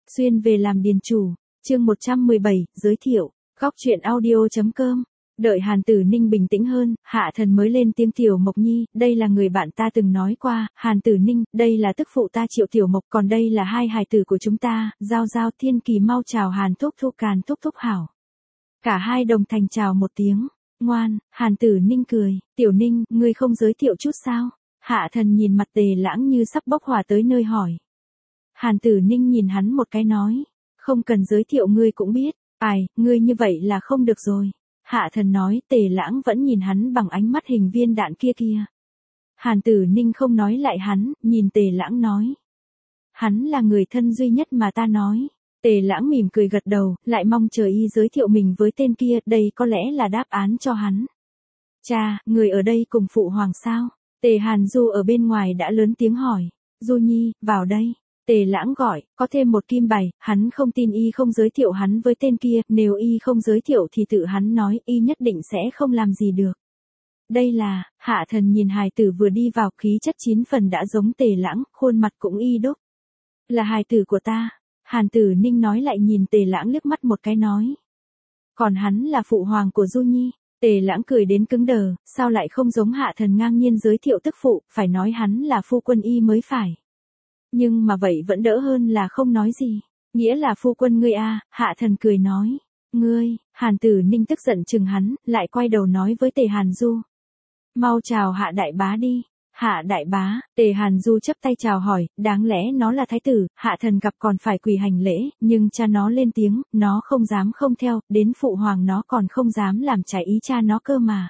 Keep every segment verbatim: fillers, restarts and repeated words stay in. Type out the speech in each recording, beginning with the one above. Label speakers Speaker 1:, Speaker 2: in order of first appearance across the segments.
Speaker 1: Xuyên về làm điền chủ, chương một trăm mười bảy, giới thiệu, góc truyện audio.com. Đợi Hàn Tử Ninh bình tĩnh hơn, Hạ Thần mới lên tiếng. Tiểu Mộc Nhi, đây là người bạn ta từng nói qua. Hàn Tử Ninh, đây là tức phụ ta Triệu Tiểu Mộc, còn đây là hai hài tử của chúng ta, Giao Giao. Thiên Kỳ mau chào Hàn thúc thúc. Càn thúc thúc hảo. Cả hai đồng thành chào một tiếng. Ngoan. Hàn Tử Ninh cười. Tiểu Ninh, ngươi không giới thiệu chút sao? Hạ Thần nhìn mặt Tề Lãng như sắp bốc hỏa tới nơi hỏi. Hàn Tử Ninh nhìn hắn một cái nói, không cần giới thiệu, ngươi cũng biết. Ai, ngươi như vậy là không được rồi. Hạ Thần nói. Tề Lãng vẫn nhìn hắn bằng ánh mắt hình viên đạn kia kia. Hàn Tử Ninh không nói lại hắn, nhìn Tề Lãng nói. Hắn là người thân duy nhất mà ta nói. Tề Lãng mỉm cười gật đầu, lại mong chờ y giới thiệu mình với tên kia, đây có lẽ là đáp án cho hắn. Cha, người ở đây cùng phụ hoàng sao? Tề Hàn Du ở bên ngoài đã lớn tiếng hỏi. Du Nhi, vào đây. Tề Lãng gọi, có thêm một kim bài, hắn không tin y không giới thiệu hắn với tên kia, nếu y không giới thiệu thì tự hắn nói, y nhất định sẽ không làm gì được. Đây là, Hạ Thần nhìn hài tử vừa đi vào, khí chất chín phần đã giống Tề Lãng, khuôn mặt cũng y đúc. Là hài tử của ta. Hàn Tử Ninh nói lại nhìn Tề Lãng liếc mắt một cái nói. Còn hắn là phụ hoàng của Du Nhi. Tề Lãng cười đến cứng đờ, sao lại không giống Hạ Thần ngang nhiên giới thiệu tức phụ, phải nói hắn là phu quân y mới phải. Nhưng mà vậy vẫn đỡ hơn là không nói gì. Nghĩa là phu quân ngươi a. Hạ Thần cười nói. Ngươi. Hàn Tử Ninh tức giận chừng hắn, lại quay đầu nói với Tề Hàn Du. Mau chào Hạ đại bá đi. Hạ đại bá. Tề Hàn Du chắp tay chào hỏi, đáng lẽ nó là thái tử, Hạ Thần gặp còn phải quỳ hành lễ, nhưng cha nó lên tiếng, nó không dám không theo, đến phụ hoàng nó còn không dám làm trái ý cha nó cơ mà.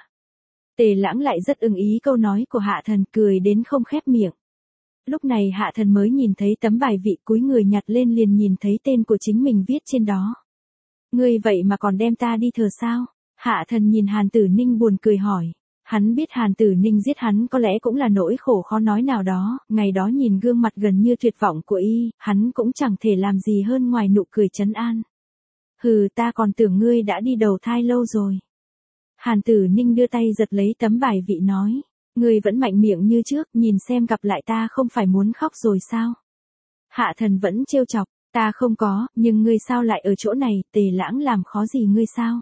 Speaker 1: Tề Lãng lại rất ưng ý câu nói của Hạ Thần, cười đến không khép miệng. Lúc này Hạ Thần mới nhìn thấy tấm bài vị, cúi người nhặt lên liền nhìn thấy tên của chính mình viết trên đó. Ngươi vậy mà còn đem ta đi thờ sao? Hạ Thần nhìn Hàn Tử Ninh buồn cười hỏi. Hắn biết Hàn Tử Ninh giết hắn có lẽ cũng là nỗi khổ khó nói nào đó, ngày đó nhìn gương mặt gần như tuyệt vọng của y, hắn cũng chẳng thể làm gì hơn ngoài nụ cười trấn an. Hừ, ta còn tưởng ngươi đã đi đầu thai lâu rồi. Hàn Tử Ninh đưa tay giật lấy tấm bài vị nói. Ngươi vẫn mạnh miệng như trước, nhìn xem gặp lại ta không phải muốn khóc rồi sao? Hạ Thần vẫn trêu chọc, ta không có, nhưng ngươi sao lại ở chỗ này, Tề Lãng làm khó gì ngươi sao?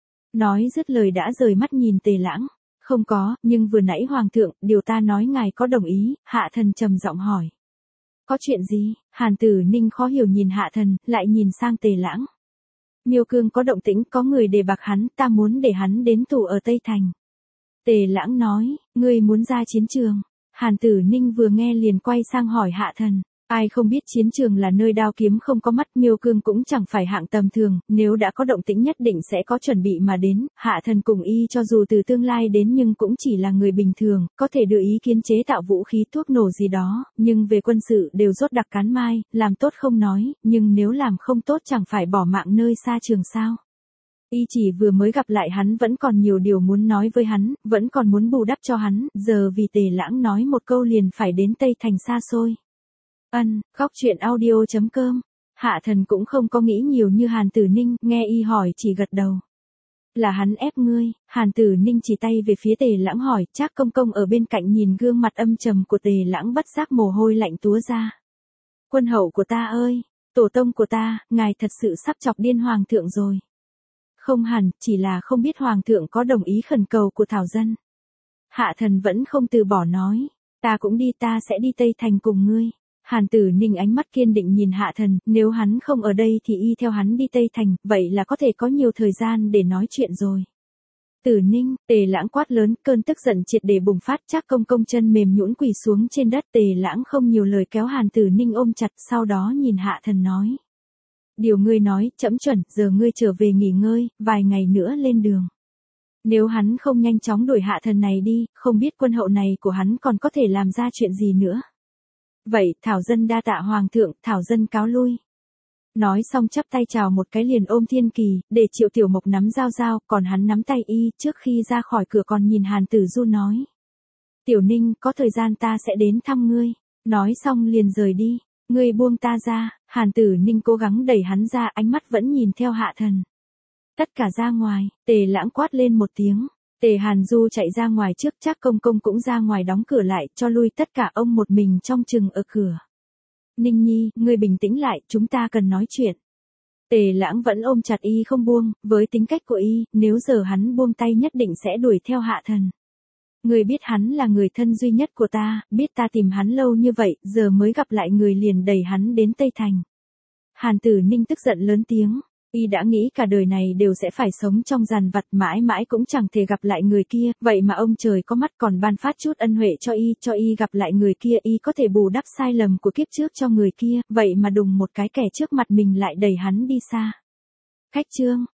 Speaker 1: Nói dứt lời đã rời mắt nhìn Tề Lãng. Không có, nhưng vừa nãy hoàng thượng, điều ta nói ngài có đồng ý? Hạ Thần trầm giọng hỏi. Có chuyện gì? Hàn Tử Ninh khó hiểu nhìn Hạ Thần, lại nhìn sang Tề Lãng. Miêu Cương có động tĩnh, có người đề bạc hắn, ta muốn để hắn đến tù ở Tây Thành. Tề Lãng nói, ngươi muốn ra chiến trường. Hàn Tử Ninh vừa nghe liền quay sang hỏi Hạ Thần. Ai không biết chiến trường là nơi đao kiếm không có mắt, Miêu Cương cũng chẳng phải hạng tầm thường, nếu đã có động tĩnh nhất định sẽ có chuẩn bị mà đến. Hạ Thần cùng y cho dù từ tương lai đến nhưng cũng chỉ là người bình thường, có thể đưa ý kiến chế tạo vũ khí thuốc nổ gì đó, nhưng về quân sự đều rốt đặc cán mai, làm tốt không nói, nhưng nếu làm không tốt chẳng phải bỏ mạng nơi xa trường sao. Y chỉ vừa mới gặp lại hắn vẫn còn nhiều điều muốn nói với hắn, vẫn còn muốn bù đắp cho hắn, giờ vì Tề Lãng nói một câu liền phải đến Tây Thành xa xôi. Ân, góc truyện audio.com. Hạ Thần cũng không có nghĩ nhiều như Hàn Tử Ninh, nghe y hỏi chỉ gật đầu. Là hắn ép ngươi. Hàn Tử Ninh chỉ tay về phía Tề Lãng hỏi, Trác Công Công ở bên cạnh nhìn gương mặt âm trầm của Tề Lãng bất giác mồ hôi lạnh túa ra. Quân hậu của ta ơi, tổ tông của ta, ngài thật sự sắp chọc điên hoàng thượng rồi. Không hẳn, chỉ là không biết hoàng thượng có đồng ý khẩn cầu của Thảo Dân. Hạ Thần vẫn không từ bỏ nói, ta cũng đi, ta sẽ đi Tây Thành cùng ngươi. Hàn Tử Ninh ánh mắt kiên định nhìn Hạ Thần, nếu hắn không ở đây thì y theo hắn đi Tây Thành, vậy là có thể có nhiều thời gian để nói chuyện rồi. Tử Ninh, Tề Lãng quát lớn, cơn tức giận triệt để bùng phát, Trác Công Công chân mềm nhũn quỳ xuống trên đất. Tề Lãng không nhiều lời kéo Hàn Tử Ninh ôm chặt, sau đó nhìn Hạ Thần nói. Điều ngươi nói, trẫm chuẩn, giờ ngươi trở về nghỉ ngơi, vài ngày nữa lên đường. Nếu hắn không nhanh chóng đuổi Hạ Thần này đi, không biết quân hậu này của hắn còn có thể làm ra chuyện gì nữa. Vậy, Thảo Dân đa tạ hoàng thượng, Thảo Dân cáo lui. Nói xong chắp tay chào một cái liền ôm Thiên Kỳ, để Triệu Tiểu Mộc nắm Giao Giao, còn hắn nắm tay y, trước khi ra khỏi cửa còn nhìn Hàn Tử Du nói. Tiểu Ninh, có thời gian ta sẽ đến thăm ngươi. Nói xong liền rời đi. Ngươi buông ta ra. Hàn Tử Ninh cố gắng đẩy hắn ra, ánh mắt vẫn nhìn theo Hạ Thần. Tất cả ra ngoài. Tề Lãng quát lên một tiếng. Tề Hàn Du chạy ra ngoài trước, Trác Công Công cũng ra ngoài đóng cửa lại, cho lui tất cả, ông một mình trong chừng ở cửa. Ninh Nhi, ngươi bình tĩnh lại, chúng ta cần nói chuyện. Tề Lãng vẫn ôm chặt y không buông, với tính cách của y, nếu giờ hắn buông tay nhất định sẽ đuổi theo Hạ Thần. Ngươi biết hắn là người thân duy nhất của ta, biết ta tìm hắn lâu như vậy, giờ mới gặp lại người liền đẩy hắn đến Tây Thành. Hàn Tử Ninh tức giận lớn tiếng, y đã nghĩ cả đời này đều sẽ phải sống trong giàn vặt, mãi mãi cũng chẳng thể gặp lại người kia, vậy mà ông trời có mắt còn ban phát chút ân huệ cho y, cho y gặp lại người kia, y có thể bù đắp sai lầm của kiếp trước cho người kia, vậy mà đùng một cái kẻ trước mặt mình lại đẩy hắn đi xa. Khách Trương,